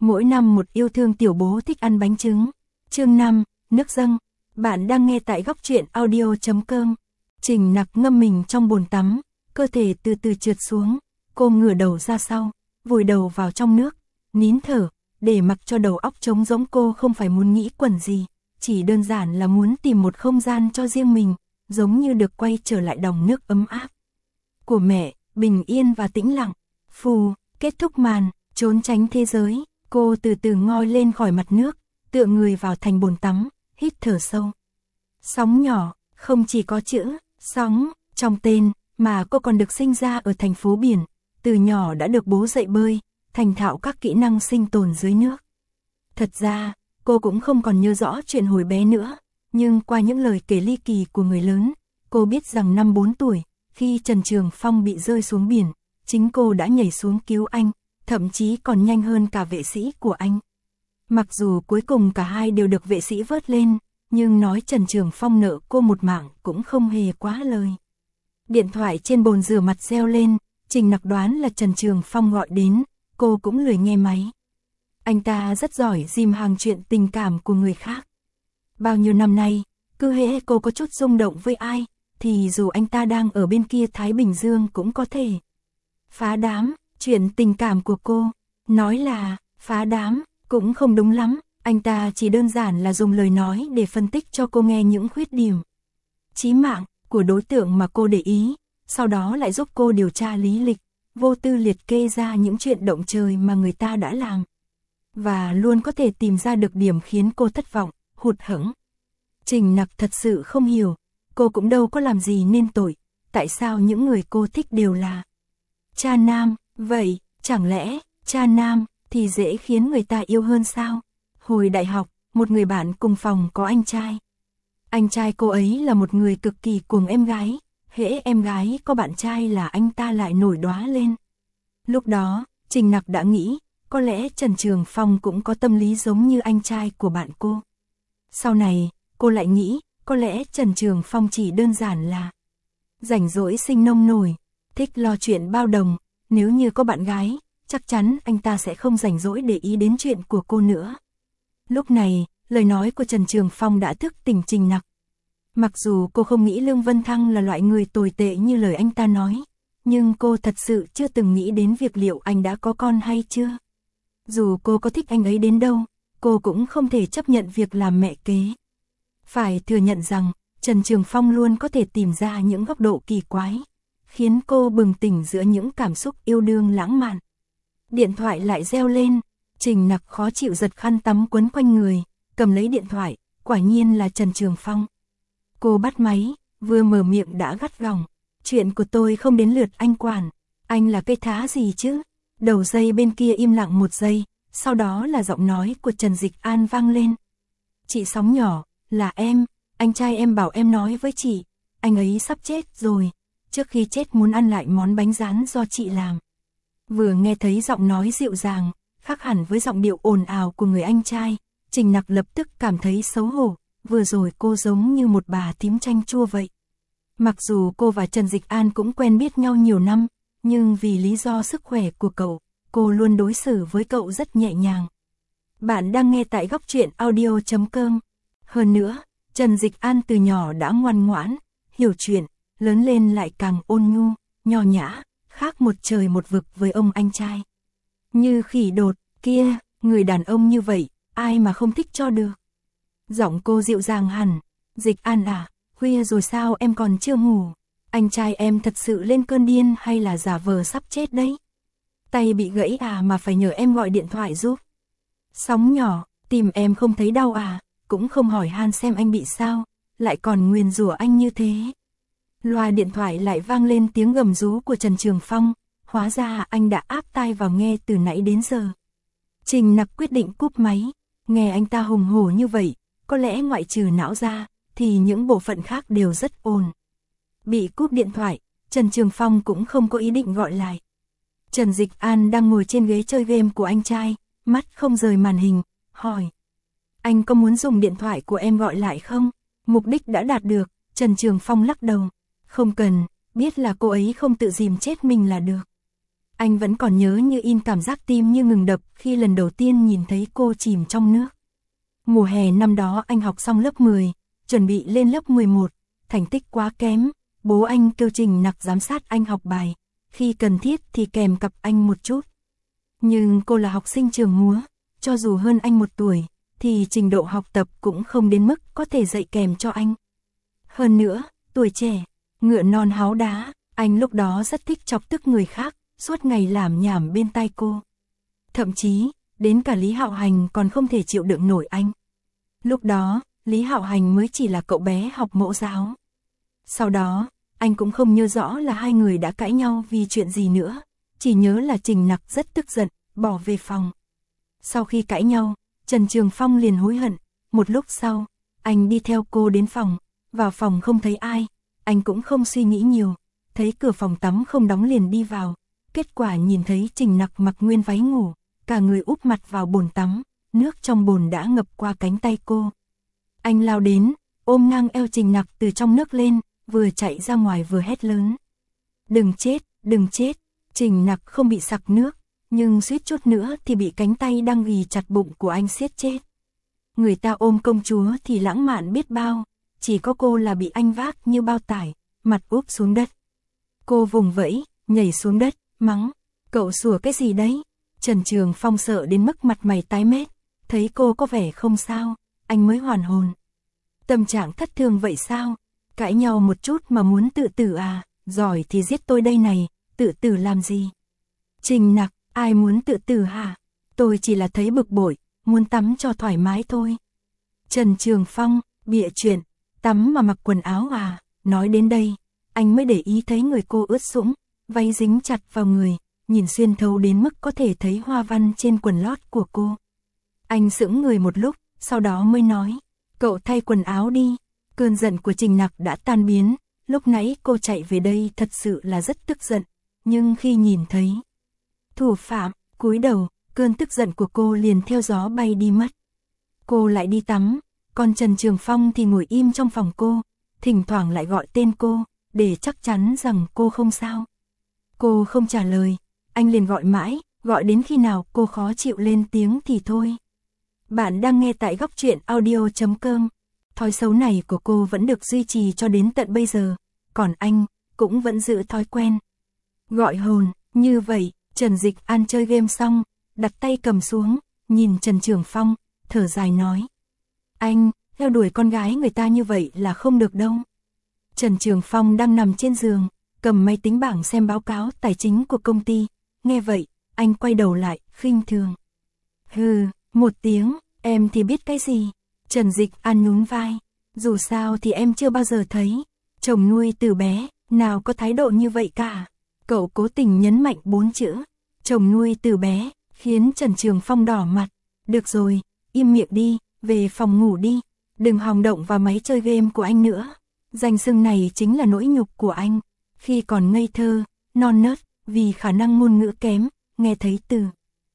Mỗi năm một yêu thương tiểu bố thích ăn bánh trứng. Chương 5, nước dâng. Bạn đang nghe tại góc truyện audio.com. Trình Nặc ngâm mình trong bồn tắm, cơ thể từ từ trượt xuống, cô ngửa đầu ra sau, vùi đầu vào trong nước, nín thở, để mặc cho đầu óc trống rỗng. Cô không phải muốn nghĩ quẩn gì, chỉ đơn giản là muốn tìm một không gian cho riêng mình, giống như được quay trở lại dòng nước ấm áp của mẹ, bình yên và tĩnh lặng. Phù, kết thúc màn, trốn tránh thế giới, cô từ từ ngoi lên khỏi mặt nước, tựa người vào thành bồn tắm, hít thở sâu. Sóng nhỏ, không chỉ có chữ sóng trong tên, mà cô còn được sinh ra ở thành phố biển, từ nhỏ đã được bố dạy bơi, thành thạo các kỹ năng sinh tồn dưới nước. Thật ra, cô cũng không còn nhớ rõ chuyện hồi bé nữa, nhưng qua những lời kể ly kỳ của người lớn, cô biết rằng năm 4 tuổi, khi Trần Trường Phong bị rơi xuống biển, chính cô đã nhảy xuống cứu anh, thậm chí còn nhanh hơn cả vệ sĩ của anh. Mặc dù cuối cùng cả hai đều được vệ sĩ vớt lên, nhưng nói Trần Trường Phong nợ cô một mạng cũng không hề quá lời. Điện thoại trên bồn rửa mặt reo lên, Trình Nặc đoán là Trần Trường Phong gọi đến, cô cũng lười nghe máy. Anh ta rất giỏi dìm hàng chuyện tình cảm của người khác. Bao nhiêu năm nay, cứ hễ cô có chút rung động với ai, thì dù anh ta đang ở bên kia Thái Bình Dương cũng có thể phá đám. Chuyện tình cảm của cô, nói là phá đám, cũng không đúng lắm, anh ta chỉ đơn giản là dùng lời nói để phân tích cho cô nghe những khuyết điểm chí mạng của đối tượng mà cô để ý, sau đó lại giúp cô điều tra lý lịch, vô tư liệt kê ra những chuyện động trời mà người ta đã làm. Và luôn có thể tìm ra được điểm khiến cô thất vọng, hụt hẫng. Trình Nặc thật sự không hiểu, cô cũng đâu có làm gì nên tội, tại sao những người cô thích đều là cha nam, vậy, chẳng lẽ, cha nam, thì dễ khiến người ta yêu hơn sao? Hồi đại học, một người bạn cùng phòng có anh trai. Anh trai cô ấy là một người cực kỳ cuồng em gái, hễ em gái có bạn trai là anh ta lại nổi đóa lên. Lúc đó, Trình Nặc đã nghĩ, có lẽ Trần Trường Phong cũng có tâm lý giống như anh trai của bạn cô. Sau này, cô lại nghĩ, có lẽ Trần Trường Phong chỉ đơn giản là rảnh rỗi sinh nông nổi, thích lo chuyện bao đồng, nếu như có bạn gái, chắc chắn anh ta sẽ không rảnh rỗi để ý đến chuyện của cô nữa. Lúc này, lời nói của Trần Trường Phong đã thức tỉnh Trình Nặc. Mặc dù cô không nghĩ Lương Vân Thăng là loại người tồi tệ như lời anh ta nói, nhưng cô thật sự chưa từng nghĩ đến việc liệu anh đã có con hay chưa. Dù cô có thích anh ấy đến đâu, cô cũng không thể chấp nhận việc làm mẹ kế. Phải thừa nhận rằng, Trần Trường Phong luôn có thể tìm ra những góc độ kỳ quái, khiến cô bừng tỉnh giữa những cảm xúc yêu đương lãng mạn. Điện thoại lại reo lên, Trình Nặc khó chịu giật khăn tắm quấn quanh người, cầm lấy điện thoại, quả nhiên là Trần Trường Phong. Cô bắt máy, vừa mở miệng đã gắt gỏng, chuyện của tôi không đến lượt anh quản, anh là cây thá gì chứ? Đầu dây bên kia im lặng một giây, sau đó là giọng nói của Trần Dịch An vang lên. Chị Sóng nhỏ, là em, anh trai em bảo em nói với chị, anh ấy sắp chết rồi, trước khi chết muốn ăn lại món bánh rán do chị làm. Vừa nghe thấy giọng nói dịu dàng, khác hẳn với giọng điệu ồn ào của người anh trai, Trình Nặc lập tức cảm thấy xấu hổ, vừa rồi cô giống như một bà thím chanh chua vậy. Mặc dù cô và Trần Dịch An cũng quen biết nhau nhiều năm, nhưng vì lý do sức khỏe của cậu, cô luôn đối xử với cậu rất nhẹ nhàng. Bạn đang nghe tại góc truyện audio.com. Hơn nữa, Trần Dịch An từ nhỏ đã ngoan ngoãn, hiểu chuyện, lớn lên lại càng ôn nhu, nho nhã, khác một trời một vực với ông anh trai. Như khỉ đột, kia, người đàn ông như vậy, ai mà không thích cho được. Giọng cô dịu dàng hẳn, Dịch An à, khuya rồi sao em còn chưa ngủ? Anh trai em thật sự lên cơn điên hay là giả vờ sắp chết đấy? Tay bị gãy à mà phải nhờ em gọi điện thoại giúp? Sóng nhỏ, tìm em không thấy đau à, cũng không hỏi han xem anh bị sao, lại còn nguyền rủa anh như thế. Loa điện thoại lại vang lên tiếng gầm rú của Trần Trường Phong, hóa ra anh đã áp tai vào nghe từ nãy đến giờ. Trình Nặc quyết định cúp máy, nghe anh ta hùng hổ như vậy, có lẽ ngoại trừ não ra, thì những bộ phận khác đều rất ồn. Bị cúp điện thoại, Trần Trường Phong cũng không có ý định gọi lại. Trần Dịch An đang ngồi trên ghế chơi game của anh trai, mắt không rời màn hình, hỏi. Anh có muốn dùng điện thoại của em gọi lại không? Mục đích đã đạt được, Trần Trường Phong lắc đầu. Không cần, biết là cô ấy không tự dìm chết mình là được. Anh vẫn còn nhớ như in cảm giác tim như ngừng đập khi lần đầu tiên nhìn thấy cô chìm trong nước. Mùa hè năm đó anh học xong lớp 10, chuẩn bị lên lớp 11, thành tích quá kém, bố anh kêu Trình Nặc giám sát anh học bài, khi cần thiết thì kèm cặp anh một chút. Nhưng cô là học sinh trường múa, cho dù hơn anh 1 tuổi, thì trình độ học tập cũng không đến mức có thể dạy kèm cho anh. Hơn nữa, tuổi trẻ, ngựa non háu đá, anh lúc đó rất thích chọc tức người khác, suốt ngày lảm nhảm bên tai cô. Thậm chí, đến cả Lý Hạo Hành còn không thể chịu đựng nổi anh. Lúc đó, Lý Hạo Hành mới chỉ là cậu bé học mẫu giáo. Sau đó, anh cũng không nhớ rõ là hai người đã cãi nhau vì chuyện gì nữa, chỉ nhớ là Trình Nặc rất tức giận, bỏ về phòng. Sau khi cãi nhau, Trần Trường Phong liền hối hận, một lúc sau, anh đi theo cô đến phòng, vào phòng không thấy ai, anh cũng không suy nghĩ nhiều, thấy cửa phòng tắm không đóng liền đi vào, kết quả nhìn thấy Trình Nặc mặc nguyên váy ngủ, cả người úp mặt vào bồn tắm, nước trong bồn đã ngập qua cánh tay cô. Anh lao đến, ôm ngang eo Trình Nặc từ trong nước lên, vừa chạy ra ngoài vừa hét lớn. Đừng chết, đừng chết, Trình Nặc không bị sặc nước, nhưng suýt chút nữa thì bị cánh tay đang ghì chặt bụng của anh siết chết. Người ta ôm công chúa thì lãng mạn biết bao, chỉ có cô là bị anh vác như bao tải, mặt úp xuống đất. Cô vùng vẫy, nhảy xuống đất, mắng, cậu sủa cái gì đấy? Trần Trường Phong sợ đến mức mặt mày tái mét, thấy cô có vẻ không sao, anh mới hoàn hồn. Tâm trạng thất thường vậy sao? Cãi nhau một chút mà muốn tự tử à? Giỏi thì giết tôi đây này, tự tử làm gì? Trình Nặc, ai muốn tự tử hả? Tôi chỉ là thấy bực bội, muốn tắm cho thoải mái thôi. Trần Trường Phong, bịa chuyện, tắm mà mặc quần áo à? Nói đến đây, anh mới để ý thấy người cô ướt sũng, váy dính chặt vào người, nhìn xuyên thấu đến mức có thể thấy hoa văn trên quần lót của cô. Anh sững người một lúc, sau đó mới nói, cậu thay quần áo đi. Cơn giận của Trình Nặc đã tan biến, lúc nãy cô chạy về đây thật sự là rất tức giận, nhưng khi nhìn thấy thủ phạm, cúi đầu, cơn tức giận của cô liền theo gió bay đi mất. Cô lại đi tắm, còn Trần Trường Phong thì ngồi im trong phòng cô, thỉnh thoảng lại gọi tên cô, để chắc chắn rằng cô không sao. Cô không trả lời, anh liền gọi mãi, gọi đến khi nào cô khó chịu lên tiếng thì thôi. Bạn đang nghe tại Góc Truyện Audio.com. Thói xấu này của cô vẫn được duy trì cho đến tận bây giờ, còn anh cũng vẫn giữ thói quen. Gọi hồn, như vậy, Trần Dịch An chơi game xong, đặt tay cầm xuống, nhìn Trần Trường Phong, thở dài nói. Anh, theo đuổi con gái người ta như vậy là không được đâu. Trần Trường Phong đang nằm trên giường, cầm máy tính bảng xem báo cáo tài chính của công ty, nghe vậy, anh quay đầu lại, khinh thường. Hừ, một tiếng, em thì biết cái gì? Trần Dịch An nhún vai, dù sao thì em chưa bao giờ thấy chồng nuôi từ bé, nào có thái độ như vậy cả. Cậu cố tình nhấn mạnh 4 chữ, chồng nuôi từ bé, khiến Trần Trường Phong đỏ mặt. Được rồi, im miệng đi, về phòng ngủ đi, đừng hòng động vào máy chơi game của anh nữa. Danh xưng này chính là nỗi nhục của anh, khi còn ngây thơ, non nớt, vì khả năng ngôn ngữ kém, nghe thấy từ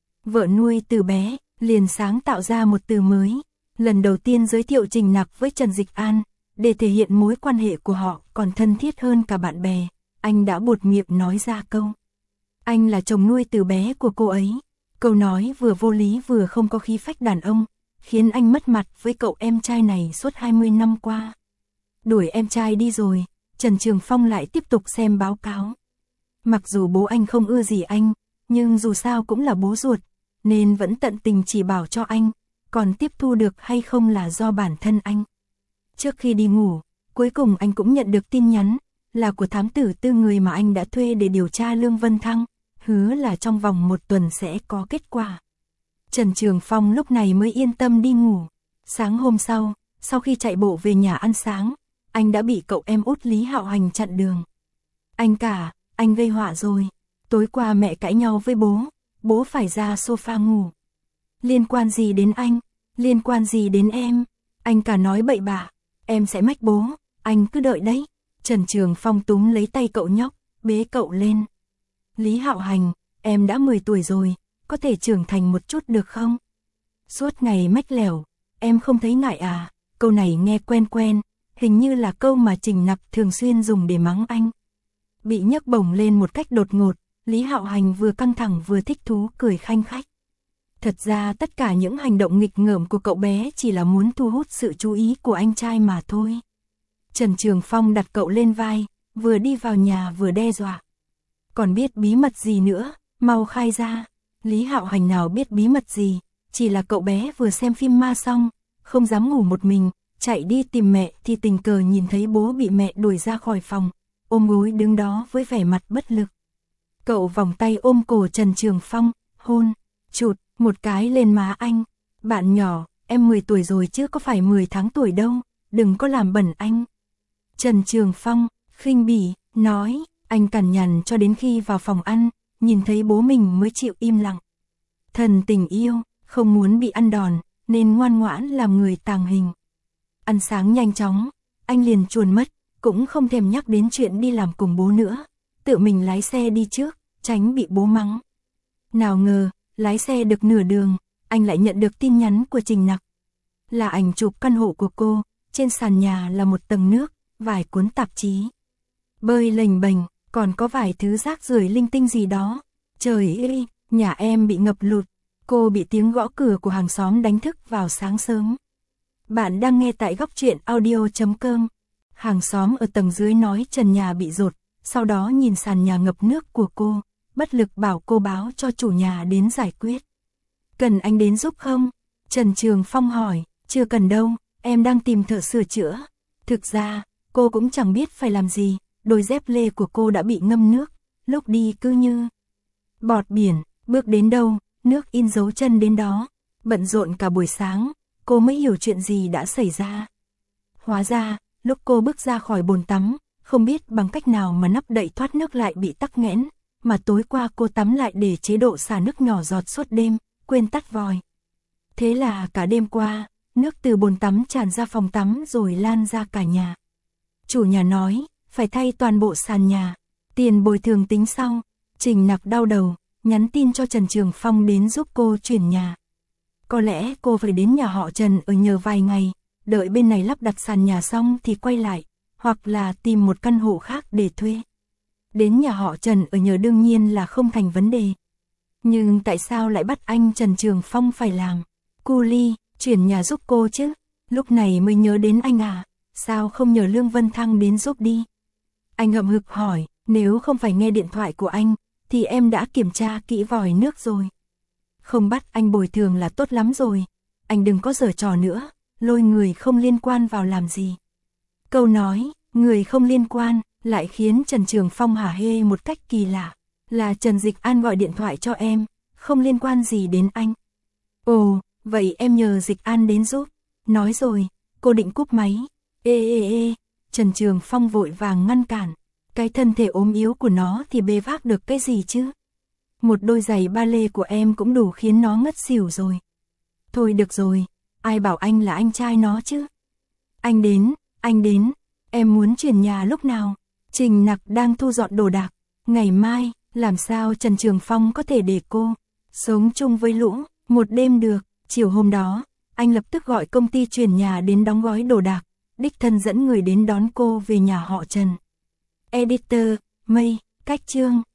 vợ nuôi từ bé, liền sáng tạo ra một từ mới. Lần đầu tiên giới thiệu Trình Nặc với Trần Dịch An, để thể hiện mối quan hệ của họ còn thân thiết hơn cả bạn bè, anh đã buột miệng nói ra câu. Anh là chồng nuôi từ bé của cô ấy. Câu nói vừa vô lý vừa không có khí phách đàn ông, khiến anh mất mặt với cậu em trai này suốt 20 năm qua. Đuổi em trai đi rồi, Trần Trường Phong lại tiếp tục xem báo cáo. Mặc dù bố anh không ưa gì anh, nhưng dù sao cũng là bố ruột, nên vẫn tận tình chỉ bảo cho anh, còn tiếp thu được hay không là do bản thân anh. Trước khi đi ngủ, cuối cùng anh cũng nhận được tin nhắn, là của thám tử Tư người mà anh đã thuê để điều tra Lương Vân Thăng, hứa là trong vòng 1 tuần sẽ có kết quả. Trần Trường Phong lúc này mới yên tâm đi ngủ. Sáng hôm sau khi chạy bộ về nhà ăn sáng, anh đã bị cậu em út Lý Hạo Hành chặn đường. Anh gây họa rồi. Tối qua mẹ cãi nhau với bố phải ra sofa ngủ. Liên quan gì đến anh? Liên quan gì đến em? Anh cả nói bậy bạ, em sẽ mách bố, anh cứ đợi đấy. Trần Trường Phong túm lấy tay cậu nhóc, bế cậu lên. Lý Hạo Hành, em đã 10 tuổi rồi, có thể trưởng thành một chút được không? Suốt ngày mách lẻo, em không thấy ngại à? Câu này nghe quen quen, hình như là câu mà Trình Nặc thường xuyên dùng để mắng anh. Bị nhấc bổng lên một cách đột ngột, Lý Hạo Hành vừa căng thẳng vừa thích thú cười khanh khách. Thật ra tất cả những hành động nghịch ngợm của cậu bé chỉ là muốn thu hút sự chú ý của anh trai mà thôi. Trần Trường Phong đặt cậu lên vai, vừa đi vào nhà vừa đe dọa. Còn biết bí mật gì nữa, mau khai ra. Lý Hạo Hành nào biết bí mật gì, chỉ là cậu bé vừa xem phim ma xong, không dám ngủ một mình, chạy đi tìm mẹ thì tình cờ nhìn thấy bố bị mẹ đuổi ra khỏi phòng, ôm gối đứng đó với vẻ mặt bất lực. Cậu vòng tay ôm cổ Trần Trường Phong, hôn, chụt, một cái lên má anh. Bạn nhỏ, em 10 tuổi rồi chứ có phải 10 tháng tuổi đâu, đừng có làm bẩn anh. Trần Trường Phong, khinh bỉ, nói, anh cằn nhằn cho đến khi vào phòng ăn, nhìn thấy bố mình mới chịu im lặng. Thần tình yêu, không muốn bị ăn đòn, nên ngoan ngoãn làm người tàng hình. Ăn sáng nhanh chóng, anh liền chuồn mất, cũng không thèm nhắc đến chuyện đi làm cùng bố nữa, tự mình lái xe đi trước, tránh bị bố mắng. Nào ngờ, lái xe được nửa đường, anh lại nhận được tin nhắn của Trình Nặc. Là ảnh chụp căn hộ của cô, trên sàn nhà là một tầng nước, vài cuốn tạp chí. Bơi lềnh bềnh, còn có vài thứ rác rưởi linh tinh gì đó. Trời ơi, nhà em bị ngập lụt, cô bị tiếng gõ cửa của hàng xóm đánh thức vào sáng sớm. Bạn đang nghe tại góc truyện audio.com. Hàng xóm ở tầng dưới nói trần nhà bị dột, sau đó nhìn sàn nhà ngập nước của cô, bất lực bảo cô báo cho chủ nhà đến giải quyết. Cần anh đến giúp không? Trần Trường Phong hỏi, chưa cần đâu, em đang tìm thợ sửa chữa. Thực ra, cô cũng chẳng biết phải làm gì, đôi dép lê của cô đã bị ngâm nước, lúc đi cứ như bọt biển, bước đến đâu, nước in dấu chân đến đó. Bận rộn cả buổi sáng, cô mới hiểu chuyện gì đã xảy ra. Hóa ra, lúc cô bước ra khỏi bồn tắm, không biết bằng cách nào mà nắp đậy thoát nước lại bị tắc nghẽn, mà tối qua cô tắm lại để chế độ xả nước nhỏ giọt suốt đêm, quên tắt vòi. Thế là cả đêm qua, nước từ bồn tắm tràn ra phòng tắm rồi lan ra cả nhà. Chủ nhà nói, phải thay toàn bộ sàn nhà, tiền bồi thường tính sau. Trình Nặc đau đầu, nhắn tin cho Trần Trường Phong đến giúp cô chuyển nhà. Có lẽ cô phải đến nhà họ Trần ở nhờ vài ngày, đợi bên này lắp đặt sàn nhà xong thì quay lại, hoặc là tìm một căn hộ khác để thuê. Đến nhà họ Trần ở nhờ đương nhiên là không thành vấn đề. Nhưng tại sao lại bắt anh Trần Trường Phong phải làm cu li, chuyển nhà giúp cô chứ? Lúc này mới nhớ đến anh à, sao không nhờ Lương Vân Thăng đến giúp đi? Anh hậm hực hỏi, nếu không phải nghe điện thoại của anh, thì em đã kiểm tra kỹ vòi nước rồi. Không bắt anh bồi thường là tốt lắm rồi, anh đừng có giở trò nữa, lôi người không liên quan vào làm gì. Câu nói, người không liên quan, lại khiến Trần Trường Phong hả hê một cách kỳ lạ. Là Trần Dịch An gọi điện thoại cho em, không liên quan gì đến anh. Ồ, vậy em nhờ Dịch An đến giúp. Nói rồi, cô định cúp máy. Ê, Trần Trường Phong vội vàng ngăn cản. Cái thân thể ốm yếu của nó thì bê vác được cái gì chứ? Một đôi giày ba lê của em cũng đủ khiến nó ngất xỉu rồi. Thôi được rồi, ai bảo anh là anh trai nó chứ? Anh đến, em muốn chuyển nhà lúc nào? Trình Nặc đang thu dọn đồ đạc. Ngày mai, làm sao Trần Trường Phong có thể để cô sống chung với lũ một đêm được? Chiều hôm đó, anh lập tức gọi công ty chuyển nhà đến đóng gói đồ đạc, đích thân dẫn người đến đón cô về nhà họ Trần. Editor, Mây, cách chương.